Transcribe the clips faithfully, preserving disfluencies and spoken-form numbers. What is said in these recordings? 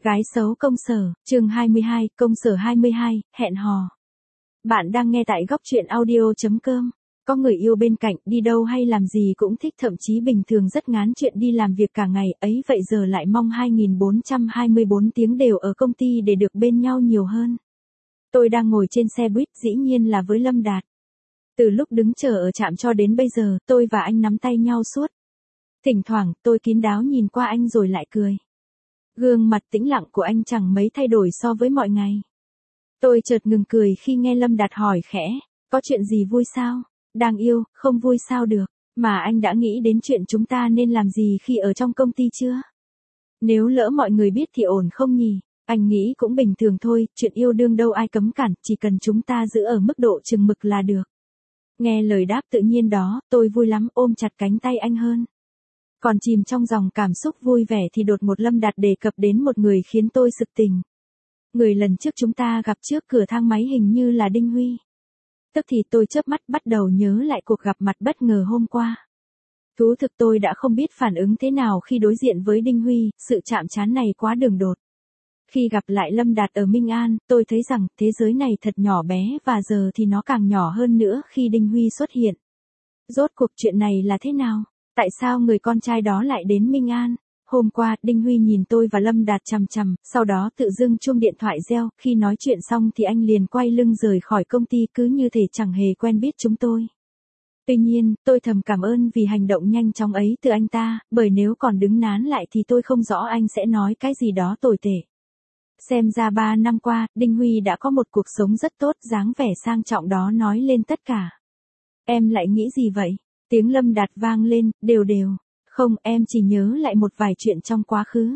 Gái xấu công sở, chương hai mươi hai, công sở hai mươi hai, hẹn hò. Bạn đang nghe tại góc truyện audio chấm com. Có người yêu bên cạnh, đi đâu hay làm gì cũng thích, thậm chí bình thường rất ngán chuyện đi làm việc cả ngày, ấy vậy giờ lại mong hai nghìn bốn trăm hai mươi bốn tiếng đều ở công ty để được bên nhau nhiều hơn. Tôi đang ngồi trên xe buýt, dĩ nhiên là với Lâm Đạt. Từ lúc đứng chờ ở trạm cho đến bây giờ, tôi và anh nắm tay nhau suốt. Thỉnh thoảng, tôi kín đáo nhìn qua anh rồi lại cười. Gương mặt tĩnh lặng của anh chẳng mấy thay đổi so với mọi ngày. Tôi chợt ngừng cười khi nghe Lâm Đạt hỏi khẽ, có chuyện gì vui sao? Đang yêu, không vui sao được, mà anh đã nghĩ đến chuyện chúng ta nên làm gì khi ở trong công ty chưa? Nếu lỡ mọi người biết thì ổn không nhỉ? Anh nghĩ cũng bình thường thôi, chuyện yêu đương đâu ai cấm cản, chỉ cần chúng ta giữ ở mức độ chừng mực là được. Nghe lời đáp tự nhiên đó, tôi vui lắm ôm chặt cánh tay anh hơn. Còn chìm trong dòng cảm xúc vui vẻ thì đột ngột Lâm Đạt đề cập đến một người khiến tôi sực tỉnh. Người lần trước chúng ta gặp trước cửa thang máy hình như là Đinh Huy. Tức thì tôi chớp mắt bắt đầu nhớ lại cuộc gặp mặt bất ngờ hôm qua. Thú thực tôi đã không biết phản ứng thế nào khi đối diện với Đinh Huy, sự chạm trán này quá đường đột. Khi gặp lại Lâm Đạt ở Minh An, tôi thấy rằng thế giới này thật nhỏ bé và giờ thì nó càng nhỏ hơn nữa khi Đinh Huy xuất hiện. Rốt cuộc chuyện này là thế nào? Tại sao người con trai đó lại đến Minh An? Hôm qua, Đinh Huy nhìn tôi và Lâm Đạt chằm chằm, sau đó tự dưng chuông điện thoại reo, khi nói chuyện xong thì anh liền quay lưng rời khỏi công ty cứ như thể chẳng hề quen biết chúng tôi. Tuy nhiên, tôi thầm cảm ơn vì hành động nhanh chóng ấy từ anh ta, bởi nếu còn đứng nán lại thì tôi không rõ anh sẽ nói cái gì đó tồi tệ. Xem ra ba năm qua, Đinh Huy đã có một cuộc sống rất tốt, dáng vẻ sang trọng đó nói lên tất cả. Em lại nghĩ gì vậy? Tiếng Lâm Đạt vang lên, đều đều. Không, em chỉ nhớ lại một vài chuyện trong quá khứ.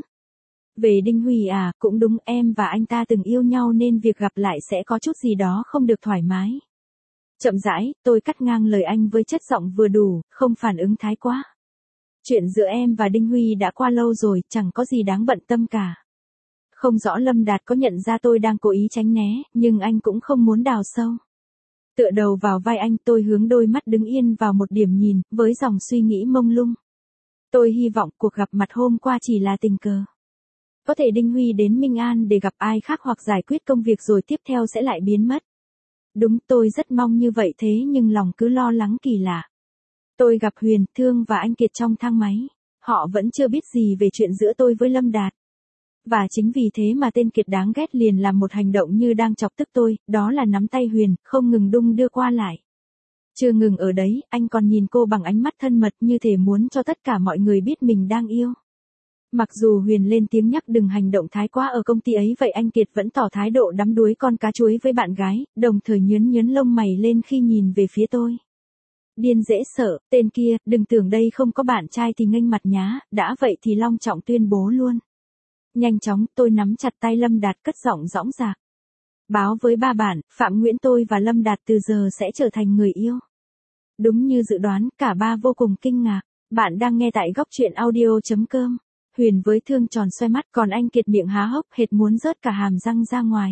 Về Đinh Huy à, cũng đúng, em và anh ta từng yêu nhau nên việc gặp lại sẽ có chút gì đó không được thoải mái. Chậm rãi, tôi cắt ngang lời anh với chất giọng vừa đủ, không phản ứng thái quá. Chuyện giữa em và Đinh Huy đã qua lâu rồi, chẳng có gì đáng bận tâm cả. Không rõ Lâm Đạt có nhận ra tôi đang cố ý tránh né, nhưng anh cũng không muốn đào sâu. Tựa đầu vào vai anh, tôi hướng đôi mắt đứng yên vào một điểm nhìn, với dòng suy nghĩ mông lung. Tôi hy vọng cuộc gặp mặt hôm qua chỉ là tình cờ. Có thể Đinh Huy đến Minh An để gặp ai khác hoặc giải quyết công việc rồi tiếp theo sẽ lại biến mất. Đúng, tôi rất mong như vậy thế nhưng lòng cứ lo lắng kỳ lạ. Tôi gặp Huyền, Thương và anh Kiệt trong thang máy. Họ vẫn chưa biết gì về chuyện giữa tôi với Lâm Đạt. Và chính vì thế mà tên Kiệt đáng ghét liền làm một hành động như đang chọc tức tôi, đó là nắm tay Huyền, không ngừng đung đưa qua lại. Chưa ngừng ở đấy, anh còn nhìn cô bằng ánh mắt thân mật như thể muốn cho tất cả mọi người biết mình đang yêu. Mặc dù Huyền lên tiếng nhắc đừng hành động thái quá ở công ty ấy, vậy anh Kiệt vẫn tỏ thái độ đắm đuối con cá chuối với bạn gái, đồng thời nhướn nhướn lông mày lên khi nhìn về phía tôi. Điên dễ sợ, tên kia, đừng tưởng đây không có bạn trai thì nghênh mặt nhá, đã vậy thì long trọng tuyên bố luôn. Nhanh chóng, tôi nắm chặt tay Lâm Đạt cất giọng dõng dạc. Báo với ba bạn, Phạm Nguyễn tôi và Lâm Đạt từ giờ sẽ trở thành người yêu. Đúng như dự đoán, cả ba vô cùng kinh ngạc. Bạn đang nghe tại góc truyện audio chấm com. Huyền với Thương tròn xoay mắt, còn anh Kiệt miệng há hốc hệt muốn rớt cả hàm răng ra ngoài.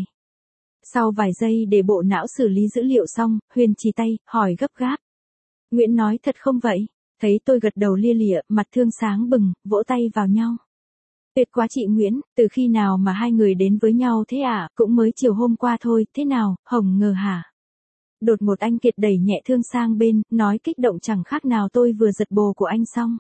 Sau vài giây để bộ não xử lý dữ liệu xong, Huyền chỉ tay, hỏi gấp gáp. Nguyễn nói thật không vậy? Thấy tôi gật đầu lia lịa, mặt Thương sáng bừng, vỗ tay vào nhau. Tuyệt quá chị Nguyễn, từ khi nào mà hai người đến với nhau thế à, cũng mới chiều hôm qua thôi, thế nào, Hồng ngờ hả? Đột ngột anh Kiệt đẩy nhẹ Thương sang bên, nói kích động chẳng khác nào tôi vừa giật bồ của anh xong.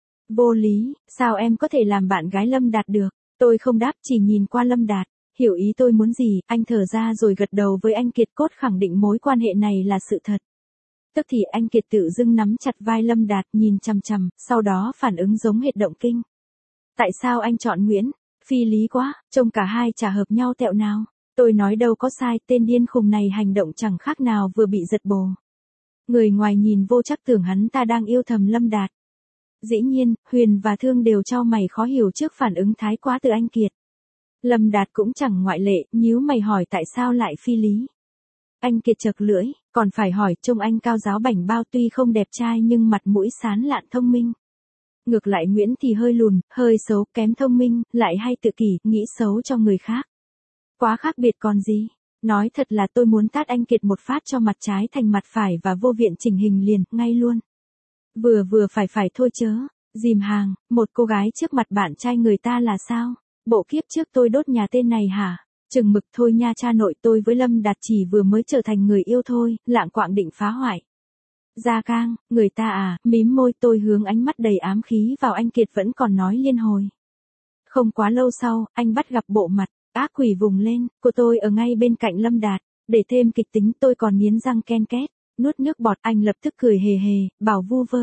Vô lý, sao em có thể làm bạn gái Lâm Đạt được? Tôi không đáp, chỉ nhìn qua Lâm Đạt, hiểu ý tôi muốn gì, anh thở ra rồi gật đầu với anh Kiệt, cốt khẳng định mối quan hệ này là sự thật. Tức thì anh Kiệt tự dưng nắm chặt vai Lâm Đạt nhìn chằm chằm, sau đó phản ứng giống hệt động kinh. Tại sao anh chọn Nguyễn? Phi lý quá, trông cả hai chả hợp nhau tẹo nào. Tôi nói đâu có sai, tên điên khùng này hành động chẳng khác nào vừa bị giật bồ. Người ngoài nhìn vô chắc tưởng hắn ta đang yêu thầm Lâm Đạt. Dĩ nhiên, Huyền và Thương đều chau mày khó hiểu trước phản ứng thái quá từ anh Kiệt. Lâm Đạt cũng chẳng ngoại lệ, nhíu mày hỏi tại sao lại phi lý. Anh Kiệt chật lưỡi, còn phải hỏi, trông anh cao giáo bảnh bao tuy không đẹp trai nhưng mặt mũi sáng lạn thông minh. Ngược lại Nguyễn thì hơi lùn, hơi xấu, kém thông minh, lại hay tự kỷ, nghĩ xấu cho người khác. Quá khác biệt còn gì. Nói thật là tôi muốn tát anh Kiệt một phát cho mặt trái thành mặt phải và vô viện chỉnh hình liền, ngay luôn. Vừa vừa phải phải thôi chớ. Dìm hàng, một cô gái trước mặt bạn trai người ta là sao? Bộ kiếp trước tôi đốt nhà tên này hả? Chừng mực thôi nha cha nội, tôi với Lâm Đạt chỉ vừa mới trở thành người yêu thôi, lạng quạng định phá hoại. Gia Cang, người ta à, mím môi, tôi hướng ánh mắt đầy ám khí vào anh Kiệt vẫn còn nói liên hồi. Không quá lâu sau, anh bắt gặp bộ mặt ác quỷ vùng lên của tôi ở ngay bên cạnh Lâm Đạt, để thêm kịch tính tôi còn nghiến răng ken két, nuốt nước bọt. Anh lập tức cười hề hề, bảo vu vơ.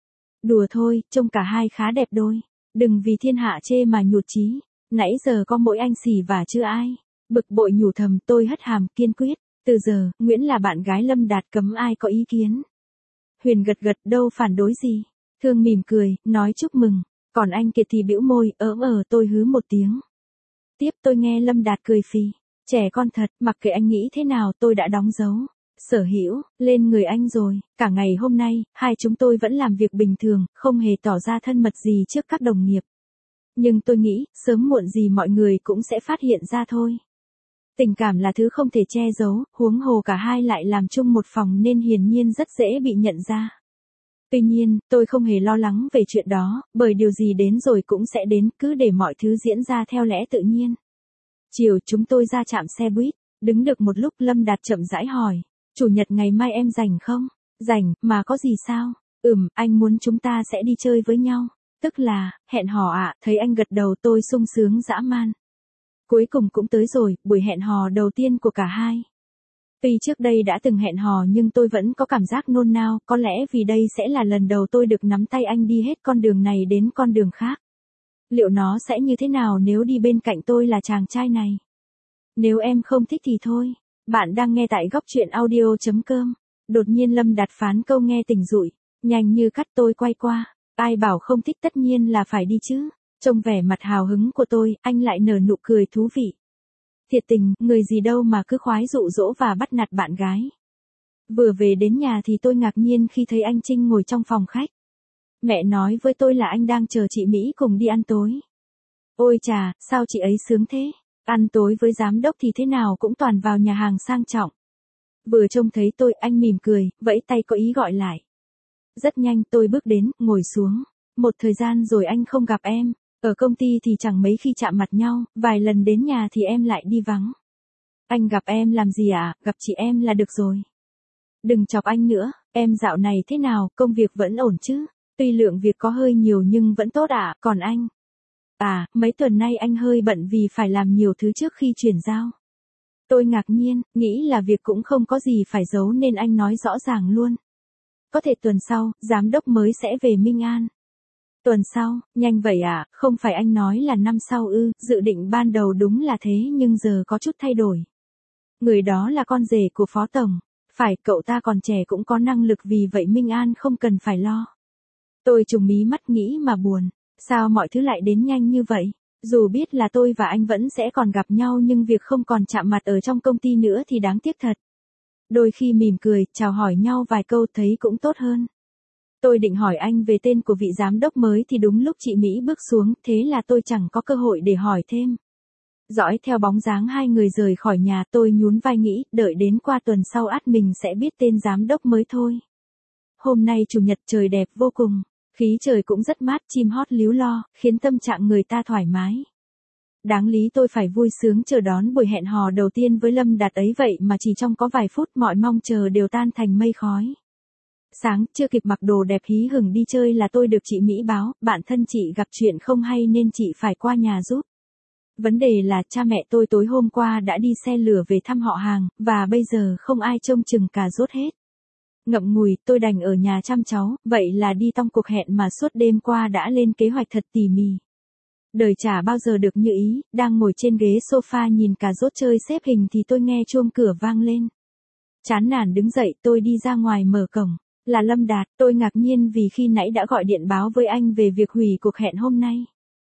Đùa thôi, trông cả hai khá đẹp đôi. Đừng vì thiên hạ chê mà nhụt chí. Nãy giờ có mỗi anh xì và chưa ai. Bực bội nhủ thầm, tôi hất hàm kiên quyết. Từ giờ, Nguyễn là bạn gái Lâm Đạt, cấm ai có ý kiến. Huyền gật gật, đâu phản đối gì. Thương mỉm cười, nói chúc mừng. Còn anh Kiệt thì bĩu môi, ỡm ờ tôi hứ một tiếng. Tiếp tôi nghe Lâm Đạt cười phì. Trẻ con thật, mặc kệ anh nghĩ thế nào tôi đã đóng dấu. Sở hữu, lên người anh rồi. Cả ngày hôm nay, hai chúng tôi vẫn làm việc bình thường, không hề tỏ ra thân mật gì trước các đồng nghiệp. Nhưng tôi nghĩ, sớm muộn gì mọi người cũng sẽ phát hiện ra thôi. Tình cảm là thứ không thể che giấu, huống hồ cả hai lại làm chung một phòng nên hiển nhiên rất dễ bị nhận ra. Tuy nhiên, tôi không hề lo lắng về chuyện đó, bởi điều gì đến rồi cũng sẽ đến, cứ để mọi thứ diễn ra theo lẽ tự nhiên. Chiều chúng tôi ra trạm xe buýt, đứng được một lúc Lâm Đạt chậm rãi hỏi, chủ nhật ngày mai em rảnh không? Rảnh, mà có gì sao? Ừm, anh muốn chúng ta sẽ đi chơi với nhau. Tức là, hẹn hò ạ. Thấy anh gật đầu tôi sung sướng dã man. Cuối cùng cũng tới rồi, buổi hẹn hò đầu tiên của cả hai. Tuy trước đây đã từng hẹn hò nhưng tôi vẫn có cảm giác nôn nao, có lẽ vì đây sẽ là lần đầu tôi được nắm tay anh đi hết con đường này đến con đường khác. Liệu nó sẽ như thế nào nếu đi bên cạnh tôi là chàng trai này? Nếu em không thích thì thôi. Bạn đang nghe tại góc truyện audio chấm com. Đột nhiên Lâm Đạt phán câu nghe tỉnh rụi. Nhanh như cắt tôi quay qua. Ai bảo không thích tất nhiên là phải đi chứ. Trông vẻ mặt hào hứng của tôi, anh lại nở nụ cười thú vị. Thiệt tình, người gì đâu mà cứ khoái dụ dỗ và bắt nạt bạn gái. Vừa về đến nhà thì tôi ngạc nhiên khi thấy anh Trinh ngồi trong phòng khách. Mẹ nói với tôi là anh đang chờ chị Mỹ cùng đi ăn tối. Ôi chà, sao chị ấy sướng thế? Ăn tối với giám đốc thì thế nào cũng toàn vào nhà hàng sang trọng. Vừa trông thấy tôi, anh mỉm cười, vẫy tay có ý gọi lại. Rất nhanh tôi bước đến, ngồi xuống. Một thời gian rồi anh không gặp em. Ở công ty thì chẳng mấy khi chạm mặt nhau, vài lần đến nhà thì em lại đi vắng. Anh gặp em làm gì à, gặp chị em là được rồi. Đừng chọc anh nữa, em dạo này thế nào, công việc vẫn ổn chứ? Tuy lượng việc có hơi nhiều nhưng vẫn tốt à, còn anh? À, mấy tuần nay anh hơi bận vì phải làm nhiều thứ trước khi chuyển giao. Tôi ngạc nhiên, nghĩ là việc cũng không có gì phải giấu nên anh nói rõ ràng luôn. Có thể tuần sau, giám đốc mới sẽ về Minh An. Tuần sau, nhanh vậy à, không phải anh nói là năm sau ư, dự định ban đầu đúng là thế nhưng giờ có chút thay đổi. Người đó là con rể của phó tổng, phải, cậu ta còn trẻ cũng có năng lực vì vậy Minh An không cần phải lo. Tôi trùng mí mắt nghĩ mà buồn, sao mọi thứ lại đến nhanh như vậy, dù biết là tôi và anh vẫn sẽ còn gặp nhau nhưng việc không còn chạm mặt ở trong công ty nữa thì đáng tiếc thật. Đôi khi mỉm cười, chào hỏi nhau vài câu thấy cũng tốt hơn. Tôi định hỏi anh về tên của vị giám đốc mới thì đúng lúc chị Mỹ bước xuống, thế là tôi chẳng có cơ hội để hỏi thêm. Dõi theo bóng dáng hai người rời khỏi nhà tôi nhún vai nghĩ, đợi đến qua tuần sau ắt mình sẽ biết tên giám đốc mới thôi. Hôm nay chủ nhật trời đẹp vô cùng, khí trời cũng rất mát, chim hót líu lo, khiến tâm trạng người ta thoải mái. Đáng lý tôi phải vui sướng chờ đón buổi hẹn hò đầu tiên với Lâm Đạt ấy vậy mà chỉ trong có vài phút mọi mong chờ đều tan thành mây khói. Sáng, chưa kịp mặc đồ đẹp hí hửng đi chơi là tôi được chị Mỹ báo, bạn thân chị gặp chuyện không hay nên chị phải qua nhà giúp. Vấn đề là cha mẹ tôi tối hôm qua đã đi xe lửa về thăm họ hàng, và bây giờ không ai trông chừng cà rốt hết. Ngậm ngùi, tôi đành ở nhà chăm cháu, vậy là đi tong cuộc hẹn mà suốt đêm qua đã lên kế hoạch thật tỉ mỉ. Đời chả bao giờ được như ý, đang ngồi trên ghế sofa nhìn cà rốt chơi xếp hình thì tôi nghe chuông cửa vang lên. Chán nản đứng dậy tôi đi ra ngoài mở cổng. Là Lâm Đạt, tôi ngạc nhiên vì khi nãy đã gọi điện báo với anh về việc hủy cuộc hẹn hôm nay.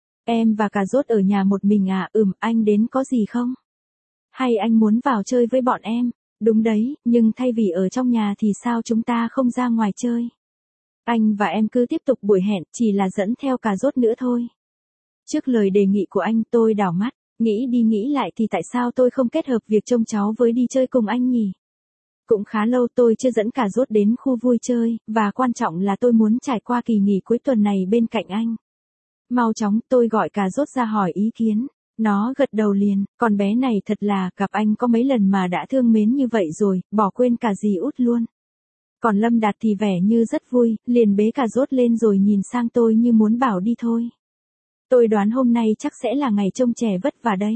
Em và cà rốt ở nhà một mình à, ừm, anh đến có gì không? Hay anh muốn vào chơi với bọn em? Đúng đấy, nhưng thay vì ở trong nhà thì sao chúng ta không ra ngoài chơi? Anh và em cứ tiếp tục buổi hẹn, chỉ là dẫn theo cà rốt nữa thôi. Trước lời đề nghị của anh tôi đảo mắt, nghĩ đi nghĩ lại thì tại sao tôi không kết hợp việc trông cháu với đi chơi cùng anh nhỉ? Cũng khá lâu tôi chưa dẫn cà rốt đến khu vui chơi, và quan trọng là tôi muốn trải qua kỳ nghỉ cuối tuần này bên cạnh anh. Mau chóng, tôi gọi cà rốt ra hỏi ý kiến. Nó gật đầu liền, con bé này thật là, gặp anh có mấy lần mà đã thương mến như vậy rồi, bỏ quên cả dì út luôn. Còn Lâm Đạt thì vẻ như rất vui, liền bế cà rốt lên rồi nhìn sang tôi như muốn bảo đi thôi. Tôi đoán hôm nay chắc sẽ là ngày trông trẻ vất vả đây.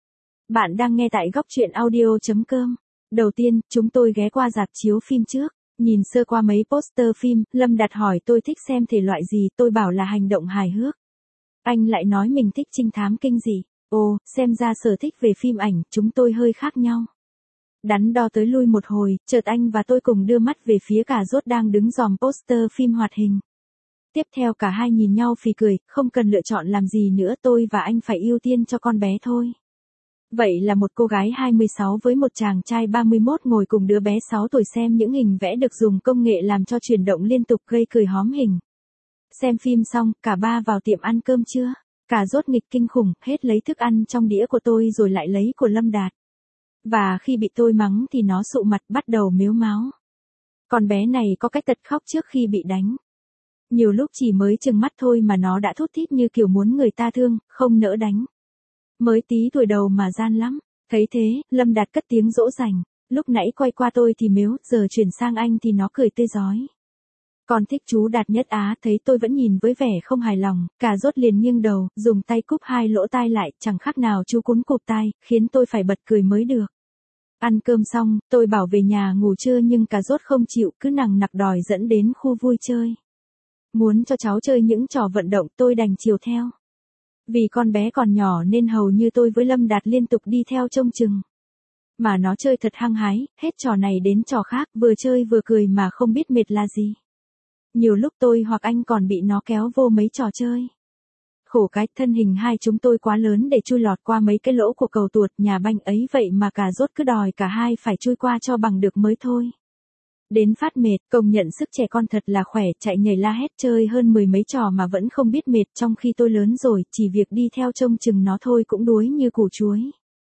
Bạn đang nghe tại góc truyện audio.com. Đầu tiên, chúng tôi ghé qua rạp chiếu phim trước. Nhìn sơ qua mấy poster phim, Lâm Đạt hỏi tôi thích xem thể loại gì, tôi bảo là hành động hài hước. Anh lại nói mình thích trinh thám kinh dị. Ồ, xem ra sở thích về phim ảnh, chúng tôi hơi khác nhau. Đắn đo tới lui một hồi, chợt anh và tôi cùng đưa mắt về phía cà rốt đang đứng dòm poster phim hoạt hình. Tiếp theo cả hai nhìn nhau phì cười, không cần lựa chọn làm gì nữa, tôi và anh phải ưu tiên cho con bé thôi. Vậy là một cô gái hai mươi sáu với một chàng trai ba mươi mốt ngồi cùng đứa bé sáu tuổi xem những hình vẽ được dùng công nghệ làm cho chuyển động liên tục gây cười hóm hình. Xem phim xong, cả ba vào tiệm ăn cơm trưa. Cà rốt nghịch kinh khủng, hết lấy thức ăn trong đĩa của tôi rồi lại lấy của Lâm Đạt. Và khi bị tôi mắng thì nó sụ mặt bắt đầu mếu máo. Con bé này có cái tật khóc trước khi bị đánh. Nhiều lúc chỉ mới chừng mắt thôi mà nó đã thút thít như kiểu muốn người ta thương, không nỡ đánh. Mới tí tuổi đầu mà gian lắm. Thấy thế, Lâm Đạt cất tiếng dỗ dành. Lúc nãy quay qua tôi thì mếu, giờ chuyển sang anh thì nó cười tươi rói. Con thích chú Đạt nhất á, thấy tôi vẫn nhìn với vẻ không hài lòng, cà rốt liền nghiêng đầu, dùng tay cúp hai lỗ tai lại, chẳng khác nào chú cún cụp tai, khiến tôi phải bật cười mới được. Ăn cơm xong, tôi bảo về nhà ngủ trưa nhưng cà rốt không chịu, cứ nằng nặc đòi dẫn đến khu vui chơi. Muốn cho cháu chơi những trò vận động, tôi đành chiều theo. Vì con bé còn nhỏ nên hầu như tôi với Lâm Đạt liên tục đi theo trông chừng. Mà nó chơi thật hăng hái, hết trò này đến trò khác, vừa chơi vừa cười mà không biết mệt là gì. Nhiều lúc tôi hoặc anh còn bị nó kéo vô mấy trò chơi. Khổ cái, thân hình hai chúng tôi quá lớn để chui lọt qua mấy cái lỗ của cầu tuột nhà banh ấy, vậy mà cà rốt cứ đòi cả hai phải chui qua cho bằng được mới thôi. Đến phát mệt, công nhận sức trẻ con thật là khỏe, chạy nhảy la hét chơi hơn mười mấy trò mà vẫn không biết mệt, trong khi tôi lớn rồi, chỉ việc đi theo trông chừng nó thôi cũng đuối như củ chuối.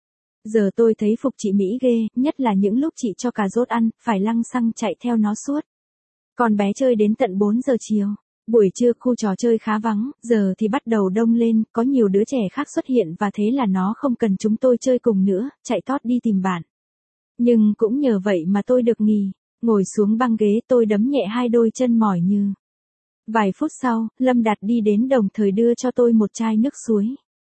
Giờ tôi thấy phục chị Mỹ ghê, nhất là những lúc chị cho cà rốt ăn, phải lăng xăng chạy theo nó suốt. Con bé chơi đến tận bốn giờ chiều. Buổi trưa khu trò chơi khá vắng, giờ thì bắt đầu đông lên, có nhiều đứa trẻ khác xuất hiện và thế là nó không cần chúng tôi chơi cùng nữa, chạy tót đi tìm bạn. Nhưng cũng nhờ vậy mà tôi được nghỉ, ngồi xuống băng ghế tôi đấm nhẹ hai đôi chân mỏi như. Vài phút sau, Lâm Đạt đi đến đồng thời đưa cho tôi một chai nước suối.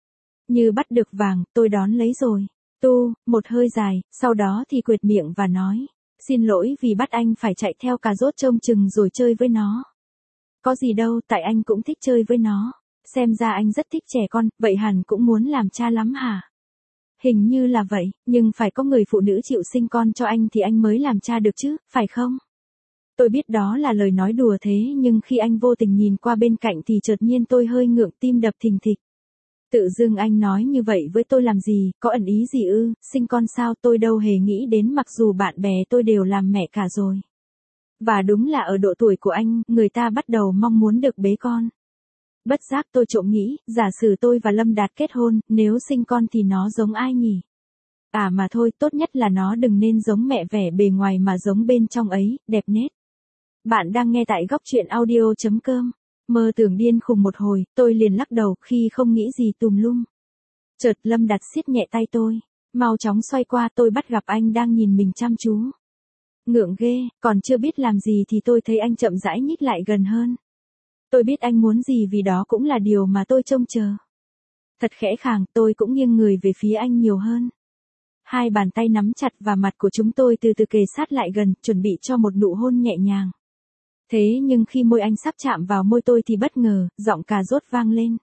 Như bắt được vàng, tôi đón lấy rồi. Tu, một hơi dài, sau đó thì quệt miệng và nói. Xin lỗi vì bắt anh phải chạy theo cà rốt trông chừng rồi chơi với nó. Có gì đâu, tại anh cũng thích chơi với nó. Xem ra anh rất thích trẻ con, vậy hẳn cũng muốn làm cha lắm hả? Hình như là vậy, nhưng phải có người phụ nữ chịu sinh con cho anh thì anh mới làm cha được chứ, phải không? Tôi biết đó là lời nói đùa thế nhưng khi anh vô tình nhìn qua bên cạnh thì chợt nhiên tôi hơi ngượng, tim đập thình thịch. Tự dưng anh nói như vậy với tôi làm gì, có ẩn ý gì ư, sinh con sao, tôi đâu hề nghĩ đến, mặc dù bạn bè tôi đều làm mẹ cả rồi. Và đúng là ở độ tuổi của anh, người ta bắt đầu mong muốn được bế con. Bất giác tôi trộm nghĩ, giả sử tôi và Lâm Đạt kết hôn, nếu sinh con thì nó giống ai nhỉ? À mà thôi, tốt nhất là nó đừng nên giống mẹ vẻ bề ngoài mà giống bên trong ấy, đẹp nết. Bạn đang nghe tại góc truyện audio.com. Mơ tưởng điên khùng một hồi, tôi liền lắc đầu khi không nghĩ gì tùm lum. Chợt Lâm Đạt siết nhẹ tay tôi, mau chóng xoay qua, tôi bắt gặp anh đang nhìn mình chăm chú. Ngượng ghê, còn chưa biết làm gì thì tôi thấy anh chậm rãi nhích lại gần hơn. Tôi biết anh muốn gì vì đó cũng là điều mà tôi trông chờ. Thật khẽ khàng, tôi cũng nghiêng người về phía anh nhiều hơn. Hai bàn tay nắm chặt và mặt của chúng tôi từ từ kề sát lại gần, chuẩn bị cho một nụ hôn nhẹ nhàng. Thế nhưng khi môi anh sắp chạm vào môi tôi thì bất ngờ, giọng cà rốt vang lên.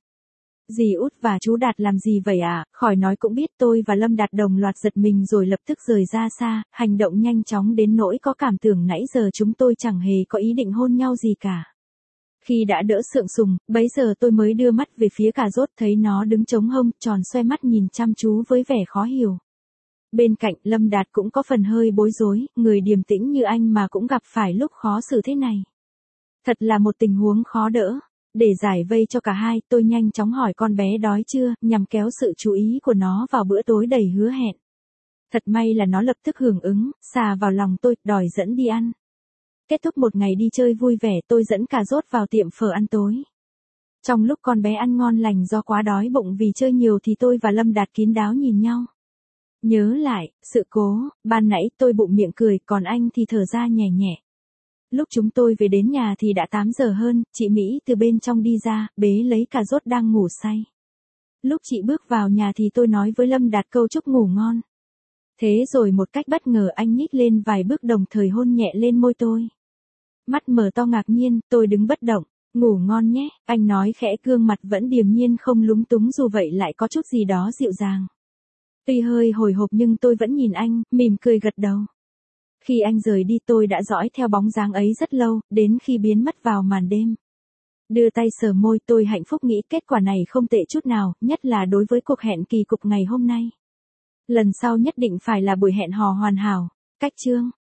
Dì Út và chú Đạt làm gì vậy à? Khỏi nói cũng biết. Tôi và Lâm Đạt đồng loạt giật mình rồi lập tức rời ra xa, hành động nhanh chóng đến nỗi có cảm tưởng nãy giờ chúng tôi chẳng hề có ý định hôn nhau gì cả. Khi đã đỡ sượng sùng, bấy giờ tôi mới đưa mắt về phía cà rốt, thấy nó đứng chống hông, tròn xoe mắt nhìn chăm chú với vẻ khó hiểu. Bên cạnh Lâm Đạt cũng có phần hơi bối rối, người điềm tĩnh như anh mà cũng gặp phải lúc khó xử thế này. Thật là một tình huống khó đỡ. Để giải vây cho cả hai, tôi nhanh chóng hỏi con bé đói chưa, nhằm kéo sự chú ý của nó vào bữa tối đầy hứa hẹn. Thật may là nó lập tức hưởng ứng, xà vào lòng tôi, đòi dẫn đi ăn. Kết thúc một ngày đi chơi vui vẻ, tôi dẫn cà rốt vào tiệm phở ăn tối. Trong lúc con bé ăn ngon lành do quá đói bụng vì chơi nhiều thì tôi và Lâm Đạt kín đáo nhìn nhau. Nhớ lại, sự cố, ban nãy tôi bụng miệng cười, còn anh thì thở ra nhẹ nhẹ. Lúc chúng tôi về đến nhà thì đã tám giờ hơn, chị Mỹ từ bên trong đi ra, bế lấy cà rốt đang ngủ say. Lúc chị bước vào nhà thì tôi nói với Lâm Đạt câu chúc ngủ ngon. Thế rồi một cách bất ngờ anh nhích lên vài bước đồng thời hôn nhẹ lên môi tôi. Mắt mở to ngạc nhiên, tôi đứng bất động. Ngủ ngon nhé, anh nói khẽ, gương mặt vẫn điềm nhiên không lúng túng dù vậy lại có chút gì đó dịu dàng. Tuy hơi hồi hộp nhưng tôi vẫn nhìn anh, mỉm cười gật đầu. Khi anh rời đi tôi đã dõi theo bóng dáng ấy rất lâu, đến khi biến mất vào màn đêm. Đưa tay sờ môi, tôi hạnh phúc nghĩ kết quả này không tệ chút nào, nhất là đối với cuộc hẹn kỳ cục ngày hôm nay. Lần sau nhất định phải là buổi hẹn hò hoàn hảo. Cách chương